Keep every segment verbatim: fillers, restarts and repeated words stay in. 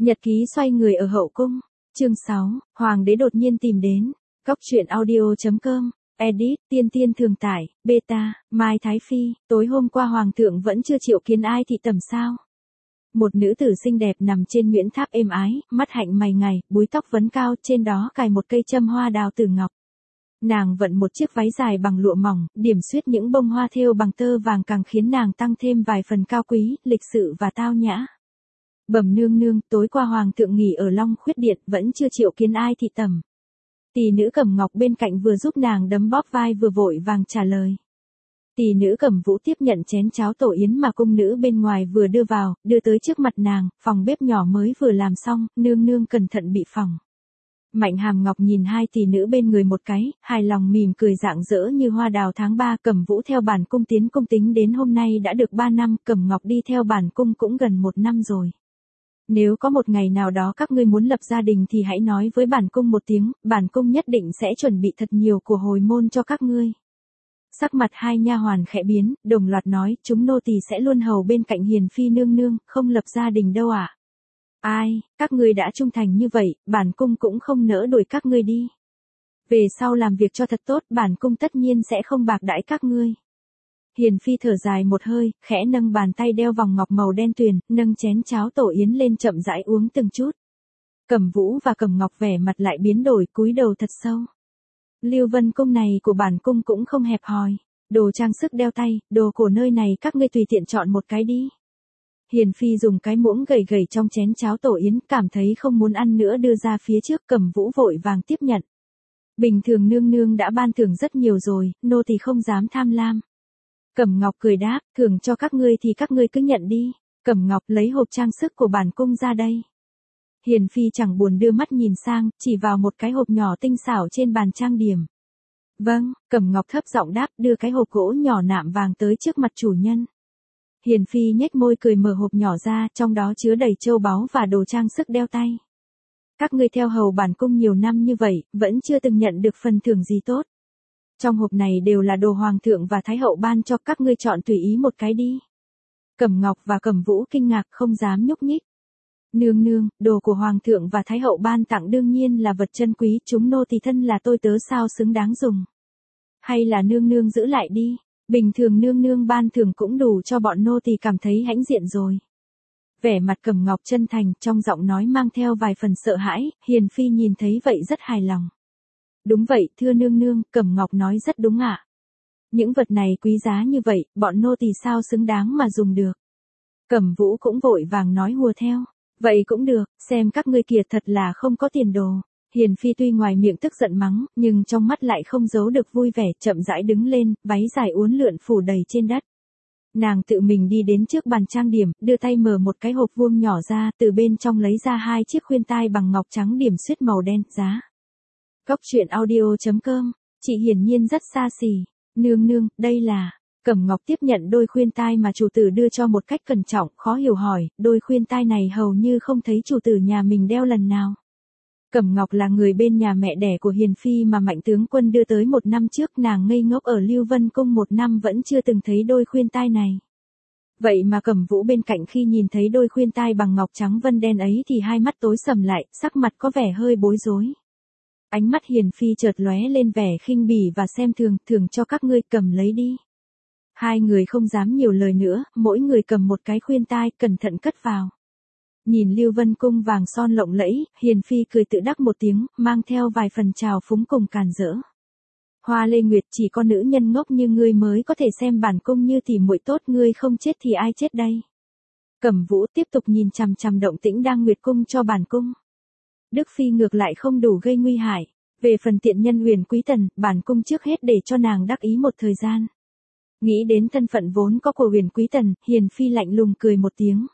Nhật ký xoay người ở hậu cung. Chương sáu, Hoàng đế đột nhiên tìm đến. Góc truyện audio chấm com. Edit, tiên tiên thường tải, beta, Mai Thái Phi, tối hôm qua Hoàng thượng vẫn chưa chịu kiến ai thị tẩm sao. Một nữ tử xinh đẹp nằm trên nguyễn tháp êm ái, mắt hạnh mày ngài, búi tóc vấn cao, trên đó cài một cây châm hoa đào tử ngọc. Nàng vận một chiếc váy dài bằng lụa mỏng, điểm xuyết những bông hoa thêu bằng tơ vàng càng khiến nàng tăng thêm vài phần cao quý, lịch sự và tao nhã. Bẩm nương nương, tối qua Hoàng thượng nghỉ ở Long Khuyết Điện, vẫn chưa chịu kiến ai thị tẩm. Tỷ nữ Cẩm Ngọc bên cạnh vừa giúp nàng đấm bóp vai vừa vội vàng trả lời. Tỷ nữ Cẩm Vũ tiếp nhận chén cháo tổ yến mà cung nữ bên ngoài vừa đưa vào, đưa tới trước mặt nàng, phòng bếp nhỏ mới vừa làm xong, nương nương cẩn thận bị phỏng. Mạnh Hàm Ngọc nhìn hai tỷ nữ bên người một cái, hài lòng mỉm cười rạng rỡ như hoa đào tháng ba. Cẩm Vũ theo bản cung tiến cung tính đến hôm nay đã được ba năm, Cẩm Ngọc đi theo bản cung cũng gần một năm rồi. Nếu có một ngày nào đó các ngươi muốn lập gia đình thì hãy nói với bản cung một tiếng, bản cung nhất định sẽ chuẩn bị thật nhiều của hồi môn cho các ngươi. Sắc mặt hai nha hoàn khẽ biến, đồng loạt nói, chúng nô tỳ sẽ luôn hầu bên cạnh hiền phi nương nương, không lập gia đình đâu ạ. À? Ai, các ngươi đã trung thành như vậy, bản cung cũng không nỡ đuổi các ngươi đi. Về sau làm việc cho thật tốt, bản cung tất nhiên sẽ không bạc đãi các ngươi. Hiền phi thở dài một hơi, khẽ nâng bàn tay đeo vòng ngọc màu đen tuyền, nâng chén cháo tổ yến lên chậm rãi uống từng chút. Cẩm Vũ và Cẩm Ngọc vẻ mặt lại biến đổi, cúi đầu thật sâu. Lưu Vân cung này của bản cung cũng không hẹp hòi, đồ trang sức đeo tay, đồ cổ nơi này các ngươi tùy tiện chọn một cái đi. Hiền phi dùng cái muỗng gầy gầy trong chén cháo tổ yến, cảm thấy không muốn ăn nữa đưa ra phía trước. Cẩm Vũ vội vàng tiếp nhận. Bình thường nương nương đã ban thưởng rất nhiều rồi, nô tỳ không dám tham lam. Cẩm Ngọc cười đáp, thưởng cho các ngươi thì các ngươi cứ nhận đi. Cẩm Ngọc lấy hộp trang sức của bản cung ra đây. Hiền phi chẳng buồn đưa mắt nhìn sang, chỉ vào một cái hộp nhỏ tinh xảo trên bàn trang điểm. Vâng, Cẩm Ngọc thấp giọng đáp, đưa cái hộp gỗ nhỏ nạm vàng tới trước mặt chủ nhân. Hiền phi nhếch môi cười mở hộp nhỏ ra, trong đó chứa đầy châu báu và đồ trang sức đeo tay. Các ngươi theo hầu bản cung nhiều năm như vậy, vẫn chưa từng nhận được phần thưởng gì tốt. Trong hộp này đều là đồ hoàng thượng và thái hậu ban cho, các ngươi chọn tùy ý một cái đi. Cẩm Ngọc và Cẩm Vũ kinh ngạc không dám nhúc nhích. Nương nương, đồ của hoàng thượng và thái hậu ban tặng đương nhiên là vật chân quý, chúng nô tỳ thân là tôi tớ sao xứng đáng dùng. Hay là nương nương giữ lại đi, bình thường nương nương ban thưởng cũng đủ cho bọn nô tỳ cảm thấy hãnh diện rồi. Vẻ mặt Cẩm Ngọc chân thành, trong giọng nói mang theo vài phần sợ hãi. Hiền phi nhìn thấy vậy rất hài lòng. Đúng vậy, thưa nương nương, Cẩm Ngọc nói rất đúng ạ. Những vật này quý giá như vậy, bọn nô tỳ sao xứng đáng mà dùng được. Cẩm Vũ cũng vội vàng nói hùa theo. Vậy cũng được, xem các ngươi kìa thật là không có tiền đồ. Hiền phi tuy ngoài miệng tức giận mắng, nhưng trong mắt lại không giấu được vui vẻ, chậm rãi đứng lên, váy dài uốn lượn phủ đầy trên đất. Nàng tự mình đi đến trước bàn trang điểm, đưa tay mở một cái hộp vuông nhỏ ra, từ bên trong lấy ra hai chiếc khuyên tai bằng ngọc trắng điểm xuyết màu đen, giá. Góc truyện audio chấm com, chị hiển nhiên rất xa xỉ. Nương nương, đây là... Cẩm Ngọc tiếp nhận đôi khuyên tai mà chủ tử đưa cho một cách cẩn trọng, khó hiểu hỏi, đôi khuyên tai này hầu như không thấy chủ tử nhà mình đeo lần nào. Cẩm Ngọc là người bên nhà mẹ đẻ của Hiền phi mà Mạnh tướng quân đưa tới một năm trước, nàng ngây ngốc ở Lưu Vân cung một năm vẫn chưa từng thấy đôi khuyên tai này. Vậy mà Cẩm Vũ bên cạnh khi nhìn thấy đôi khuyên tai bằng ngọc trắng vân đen ấy thì hai mắt tối sầm lại, sắc mặt có vẻ hơi bối rối. Ánh mắt Hiền phi chợt lóe lên vẻ khinh bỉ và xem thường, thường cho các ngươi cầm lấy đi. Hai người không dám nhiều lời nữa, mỗi người cầm một cái khuyên tai, cẩn thận cất vào. Nhìn Lưu Vân cung vàng son lộng lẫy, Hiền phi cười tự đắc một tiếng, mang theo vài phần trào phúng cùng càn rỡ. Hoa Lê Nguyệt, chỉ có nữ nhân ngốc như ngươi mới có thể xem bản cung như tỉ muội tốt, ngươi không chết thì ai chết đây. Cẩm Vũ tiếp tục nhìn chằm chằm động tĩnh đang nguyệt cung cho bản cung. Đức phi ngược lại không đủ gây nguy hại. Về phần tiện nhân Huyền Quý Tần, bản cung trước hết để cho nàng đắc ý một thời gian. Nghĩ đến thân phận vốn có của Huyền Quý Tần, Hiền phi lạnh lùng cười một tiếng.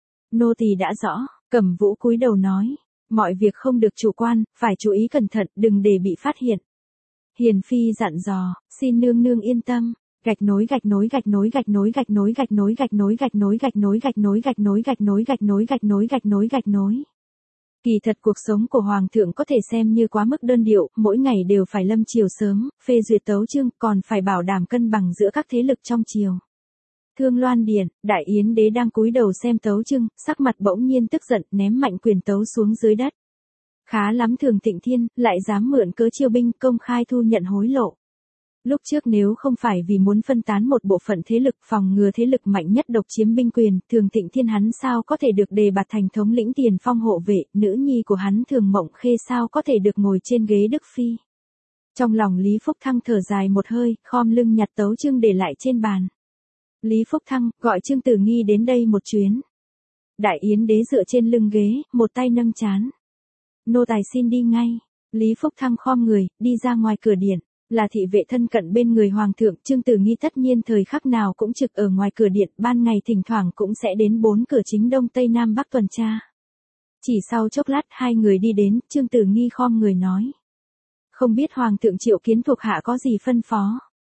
Nô tỳ đã rõ, Cẩm Vũ cúi đầu nói, mọi việc không được chủ quan, phải chú ý cẩn thận, đừng để bị phát hiện. Hiền phi dặn dò, xin nương nương yên tâm. Gạch nối gạch nối gạch nối gạch nối gạch nối gạch nối gạch nối gạch nối gạch nối gạch nối gạch nối gạch nối gạch nối gạch nối gạch nối gạch nối. Kỳ thật cuộc sống của hoàng thượng có thể xem như quá mức đơn điệu, mỗi ngày đều phải lâm triều sớm, phê duyệt tấu chương, còn phải bảo đảm cân bằng giữa các thế lực trong triều. Thương Loan Điện, Đại Yến đế đang cúi đầu xem tấu chương, sắc mặt bỗng nhiên tức giận, ném mạnh quyền tấu xuống dưới đất. Khá lắm Thường Tịnh Thiên, lại dám mượn cớ chiêu binh công khai thu nhận hối lộ. Lúc trước nếu không phải vì muốn phân tán một bộ phận thế lực phòng ngừa thế lực mạnh nhất độc chiếm binh quyền, Thường Tịnh Thiên hắn sao có thể được đề bạt thành thống lĩnh Tiền Phong hộ vệ, nữ nhi của hắn Thường Mộng Khê sao có thể được ngồi trên ghế Đức Phi. Trong lòng Lý Phúc Thăng thở dài một hơi, khom lưng nhặt tấu chương để lại trên bàn. Lý Phúc Thăng, gọi Trương Tử Nghi đến đây một chuyến. Đại Yến đế dựa trên lưng ghế, một tay nâng trán. Nô tài xin đi ngay. Lý Phúc Thăng khom người, đi ra ngoài cửa điện. Là thị vệ thân cận bên người hoàng thượng, Trương Tử Nghi tất nhiên thời khắc nào cũng trực ở ngoài cửa điện, ban ngày thỉnh thoảng cũng sẽ đến bốn cửa chính đông tây nam bắc tuần tra. Chỉ sau chốc lát hai người đi đến, Trương Tử Nghi khom người nói. Không biết hoàng thượng triệu kiến thuộc hạ có gì phân phó.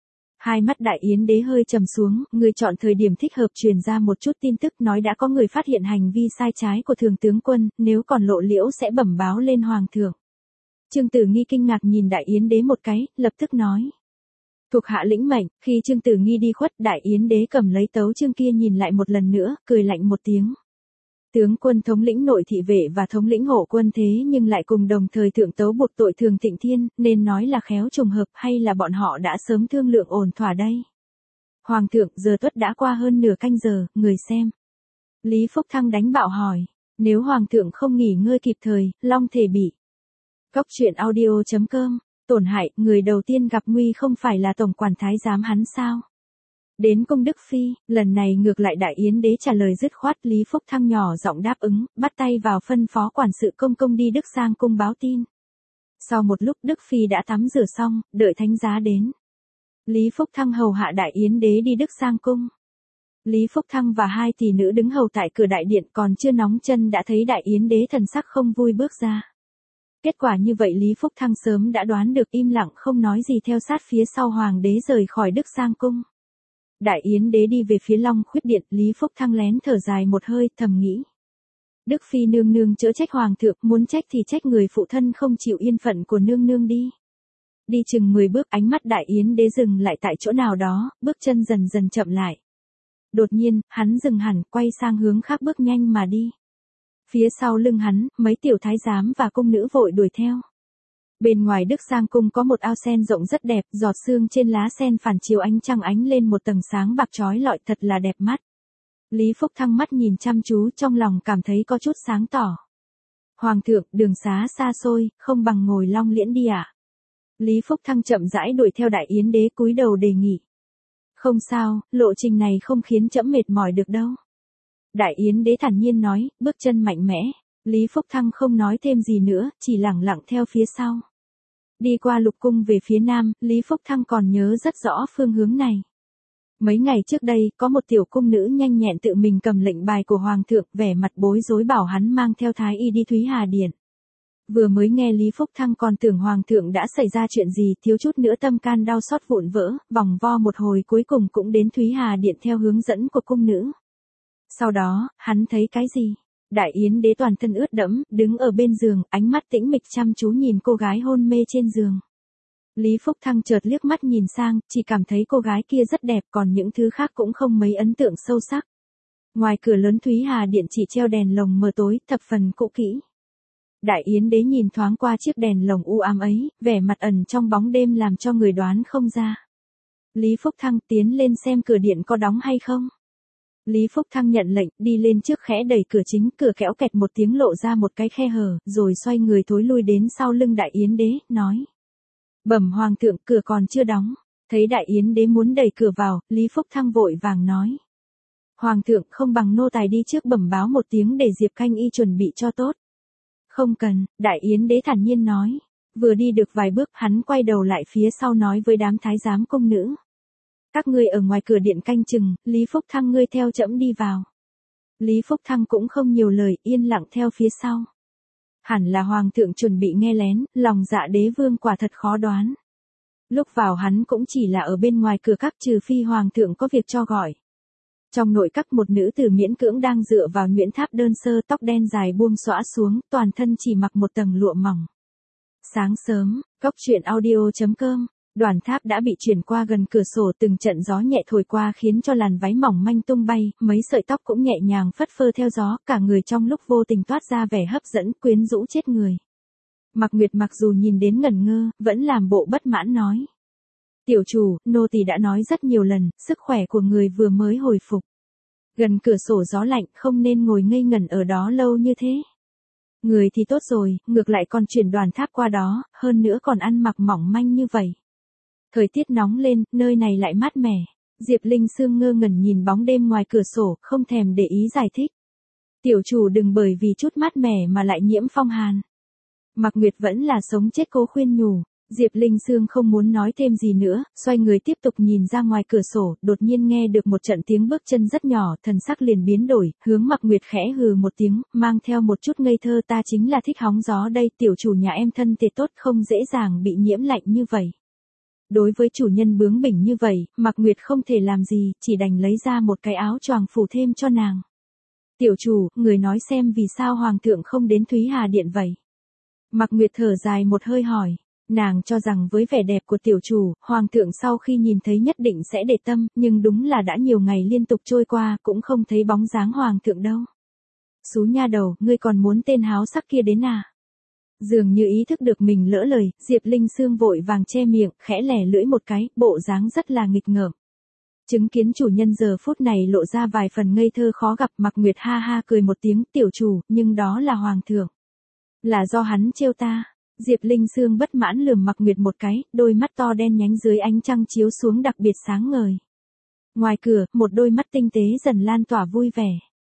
Hai mắt Đại Yến đế hơi trầm xuống, người chọn thời điểm thích hợp truyền ra một chút tin tức nói đã có người phát hiện hành vi sai trái của thường tướng quân, nếu còn lộ liễu sẽ bẩm báo lên hoàng thượng. Trương Tử Nghi kinh ngạc nhìn Đại Yến đế một cái, lập tức nói. Thuộc hạ lĩnh mệnh, khi Trương Tử Nghi đi khuất Đại Yến đế cầm lấy tấu chương kia nhìn lại một lần nữa, cười lạnh một tiếng. Tướng quân thống lĩnh nội thị vệ và thống lĩnh hộ quân thế nhưng lại cùng đồng thời thượng tấu buộc tội Thường Tịnh Thiên, nên nói là khéo trùng hợp hay là bọn họ đã sớm thương lượng ổn thỏa đây. Hoàng thượng, giờ tuất đã qua hơn nửa canh giờ, người xem. Lý Phúc Thăng đánh bạo hỏi, nếu hoàng thượng không nghỉ ngơi kịp thời, long thể bị. Cóc truyện audio chấm com, tổn hại, người đầu tiên gặp nguy không phải là tổng quản thái giám hắn sao? Đến cung Đức Phi, lần này ngược lại Đại Yến đế trả lời dứt khoát, Lý Phúc Thăng nhỏ giọng đáp ứng, bắt tay vào phân phó quản sự công công đi Đức sang cung báo tin. Sau một lúc Đức Phi đã tắm rửa xong, đợi thánh giá đến. Lý Phúc Thăng hầu hạ Đại Yến đế đi Đức sang cung. Lý Phúc Thăng và hai tỷ nữ đứng hầu tại cửa đại điện còn chưa nóng chân đã thấy Đại Yến đế thần sắc không vui bước ra. Kết quả như vậy Lý Phúc Thăng sớm đã đoán được, im lặng không nói gì theo sát phía sau hoàng đế rời khỏi Đức sang cung. Đại Yến đế đi về phía Long Khuyết điện, Lý Phúc Thăng lén thở dài một hơi, thầm nghĩ. Đức Phi nương nương chớ trách hoàng thượng, muốn trách thì trách người phụ thân không chịu yên phận của nương nương đi. Đi chừng mười bước, ánh mắt Đại Yến đế dừng lại tại chỗ nào đó, bước chân dần dần chậm lại. Đột nhiên, hắn dừng hẳn, quay sang hướng khác bước nhanh mà đi. Phía sau lưng hắn, mấy tiểu thái giám và cung nữ vội đuổi theo. Bên ngoài Đức Sang cung có một ao sen rộng rất đẹp, giọt sương trên lá sen phản chiếu ánh trăng ánh lên một tầng sáng bạc chói lọi, thật là đẹp mắt. Lý Phúc Thăng mắt nhìn chăm chú, trong lòng cảm thấy có chút sáng tỏ. Hoàng thượng, đường xá xa xôi, không bằng ngồi Long Liễn đi ạ. À? Lý Phúc Thăng chậm rãi đuổi theo Đại Yến đế, cúi đầu đề nghị. Không sao, lộ trình này không khiến trẫm mệt mỏi được đâu. Đại Yến đế thản nhiên nói, bước chân mạnh mẽ. Lý Phúc Thăng không nói thêm gì nữa, chỉ lẳng lặng theo phía sau. Đi qua lục cung về phía nam, Lý Phúc Thăng còn nhớ rất rõ phương hướng này. Mấy ngày trước đây, có một tiểu cung nữ nhanh nhẹn tự mình cầm lệnh bài của hoàng thượng, vẻ mặt bối rối bảo hắn mang theo thái y đi Thúy Hà Điện. Vừa mới nghe Lý Phúc Thăng còn tưởng hoàng thượng đã xảy ra chuyện gì, thiếu chút nữa tâm can đau xót vụn vỡ, vòng vo một hồi cuối cùng cũng đến Thúy Hà Điện theo hướng dẫn của cung nữ. Sau đó, hắn thấy cái gì? Đại Yến đế toàn thân ướt đẫm, đứng ở bên giường, ánh mắt tĩnh mịch chăm chú nhìn cô gái hôn mê trên giường. Lý Phúc Thăng chợt liếc mắt nhìn sang, chỉ cảm thấy cô gái kia rất đẹp, còn những thứ khác cũng không mấy ấn tượng sâu sắc. Ngoài cửa lớn Thúy Hà Điện chỉ treo đèn lồng mờ tối, thập phần cũ kỹ. Đại Yến đế nhìn thoáng qua chiếc đèn lồng u ám ấy, vẻ mặt ẩn trong bóng đêm làm cho người đoán không ra. Lý Phúc Thăng tiến lên xem cửa điện có đóng hay không. Lý Phúc Thăng nhận lệnh, đi lên trước khẽ đẩy cửa chính, cửa kéo kẹt một tiếng lộ ra một cái khe hở, rồi xoay người thối lui đến sau lưng Đại Yến đế, nói. Bẩm hoàng thượng, cửa còn chưa đóng. Thấy Đại Yến đế muốn đẩy cửa vào, Lý Phúc Thăng vội vàng nói. Hoàng thượng, không bằng nô tài đi trước bẩm báo một tiếng để Diệp Khanh Y chuẩn bị cho tốt. Không cần, Đại Yến đế thản nhiên nói. Vừa đi được vài bước, hắn quay đầu lại phía sau nói với đám thái giám cung nữ. Các ngươi ở ngoài cửa điện canh chừng, Lý Phúc Thăng ngươi theo trẫm đi vào. Lý Phúc Thăng cũng không nhiều lời, yên lặng theo phía sau. Hẳn là hoàng thượng chuẩn bị nghe lén, lòng dạ đế vương quả thật khó đoán. Lúc vào hắn cũng chỉ là ở bên ngoài cửa các, trừ phi hoàng thượng có việc cho gọi. Trong nội các một nữ tử miễn cưỡng đang dựa vào nhuyễn tháp đơn sơ, tóc đen dài buông xõa xuống, toàn thân chỉ mặc một tầng lụa mỏng. Sáng sớm, cóc truyện audio chấm com Đoàn Tháp đã bị chuyển qua gần cửa sổ, từng trận gió nhẹ thổi qua khiến cho làn váy mỏng manh tung bay, mấy sợi tóc cũng nhẹ nhàng phất phơ theo gió, cả người trong lúc vô tình toát ra vẻ hấp dẫn, quyến rũ chết người. Mạc Nguyệt mặc dù nhìn đến ngẩn ngơ, vẫn làm bộ bất mãn nói. Tiểu chủ, nô tỳ đã nói rất nhiều lần, sức khỏe của người vừa mới hồi phục. Gần cửa sổ gió lạnh, không nên ngồi ngây ngẩn ở đó lâu như thế. Người thì tốt rồi, ngược lại còn chuyển Đoàn Tháp qua đó, hơn nữa còn ăn mặc mỏng manh như vậy. Thời tiết nóng lên, nơi này lại mát mẻ. Diệp Linh Sương ngơ ngẩn nhìn bóng đêm ngoài cửa sổ, không thèm để ý giải thích. Tiểu chủ đừng bởi vì chút mát mẻ mà lại nhiễm phong hàn. Mạc Nguyệt vẫn là sống chết cố khuyên nhủ. Diệp Linh Sương không muốn nói thêm gì nữa, xoay người tiếp tục nhìn ra ngoài cửa sổ, đột nhiên nghe được một trận tiếng bước chân rất nhỏ, thần sắc liền biến đổi, hướng Mạc Nguyệt khẽ hừ một tiếng, mang theo một chút ngây thơ, ta chính là thích hóng gió đây, tiểu chủ nhà em thân thể tốt, không dễ dàng bị nhiễm lạnh như vậy. Đối với chủ nhân bướng bỉnh như vậy, Mạc Nguyệt không thể làm gì, chỉ đành lấy ra một cái áo choàng phủ thêm cho nàng. Tiểu chủ, người nói xem vì sao hoàng thượng không đến Thúy Hà Điện vậy? Mạc Nguyệt thở dài một hơi hỏi. Nàng cho rằng với vẻ đẹp của tiểu chủ, hoàng thượng sau khi nhìn thấy nhất định sẽ để tâm, nhưng đúng là đã nhiều ngày liên tục trôi qua, cũng không thấy bóng dáng hoàng thượng đâu. Xú nha đầu, ngươi còn muốn tên háo sắc kia đến à? Dường như ý thức được mình lỡ lời, Diệp Linh Sương vội vàng che miệng, khẽ lẻ lưỡi một cái, bộ dáng rất là nghịch ngợm. Chứng kiến chủ nhân giờ phút này lộ ra vài phần ngây thơ khó gặp, Mạc Nguyệt ha ha cười một tiếng, tiểu chủ, nhưng đó là hoàng thượng. Là do hắn trêu ta. Diệp Linh Sương bất mãn lườm Mạc Nguyệt một cái, đôi mắt to đen nhánh dưới ánh trăng chiếu xuống đặc biệt sáng ngời. Ngoài cửa, một đôi mắt tinh tế dần lan tỏa vui vẻ.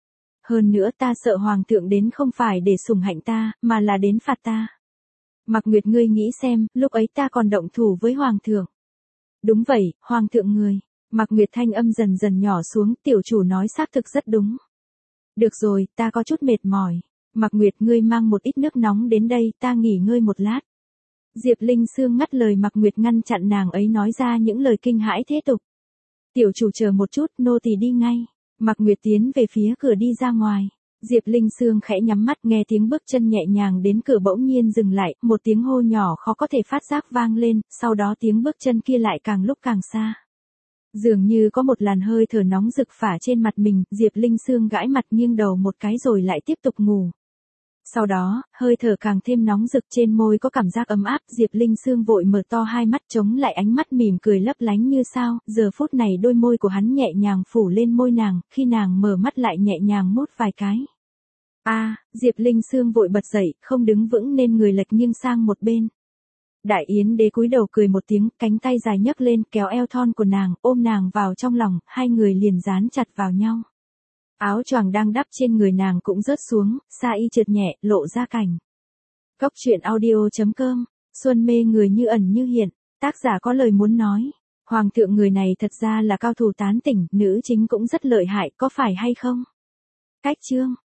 Hơn nữa ta sợ hoàng thượng đến không phải để sủng hạnh ta, mà là đến phạt ta. Mạc Nguyệt ngươi nghĩ xem, lúc ấy ta còn động thủ với hoàng thượng. Đúng vậy, hoàng thượng người. Mạc Nguyệt thanh âm dần dần nhỏ xuống, tiểu chủ nói xác thực rất đúng. Được rồi, ta có chút mệt mỏi. Mạc Nguyệt ngươi mang một ít nước nóng đến đây, ta nghỉ ngơi một lát. Diệp Linh Sương ngắt lời Mạc Nguyệt ngăn chặn nàng ấy nói ra những lời kinh hãi thế tục. Tiểu chủ chờ một chút, nô tỳ đi ngay. Mạc Nguyệt tiến về phía cửa đi ra ngoài. Diệp Linh Sương khẽ nhắm mắt nghe tiếng bước chân nhẹ nhàng đến cửa bỗng nhiên dừng lại, một tiếng hô nhỏ khó có thể phát giác vang lên, sau đó tiếng bước chân kia lại càng lúc càng xa. Dường như có một làn hơi thở nóng rực phả trên mặt mình, Diệp Linh Sương gãi mặt nghiêng đầu một cái rồi lại tiếp tục ngủ. Sau đó, hơi thở càng thêm nóng rực trên môi có cảm giác ấm áp, Diệp Linh Sương vội mở to hai mắt chống lại ánh mắt mỉm cười lấp lánh như sao, giờ phút này đôi môi của hắn nhẹ nhàng phủ lên môi nàng, khi nàng mở mắt lại nhẹ nhàng mút vài cái. A, à, Diệp Linh Sương vội bật dậy, không đứng vững nên người lệch nghiêng sang một bên. Đại Yến Đế cúi đầu cười một tiếng, cánh tay dài nhấc lên, kéo eo thon của nàng, ôm nàng vào trong lòng, hai người liền dán chặt vào nhau. Áo choàng đang đắp trên người nàng cũng rớt xuống, sa y trượt nhẹ, lộ ra cảnh. Cốc truyện audio chấm com, Xuân mê người như ẩn như hiện, tác giả có lời muốn nói. Hoàng thượng người này thật ra là cao thủ tán tỉnh, nữ chính cũng rất lợi hại, có phải hay không? Cách chương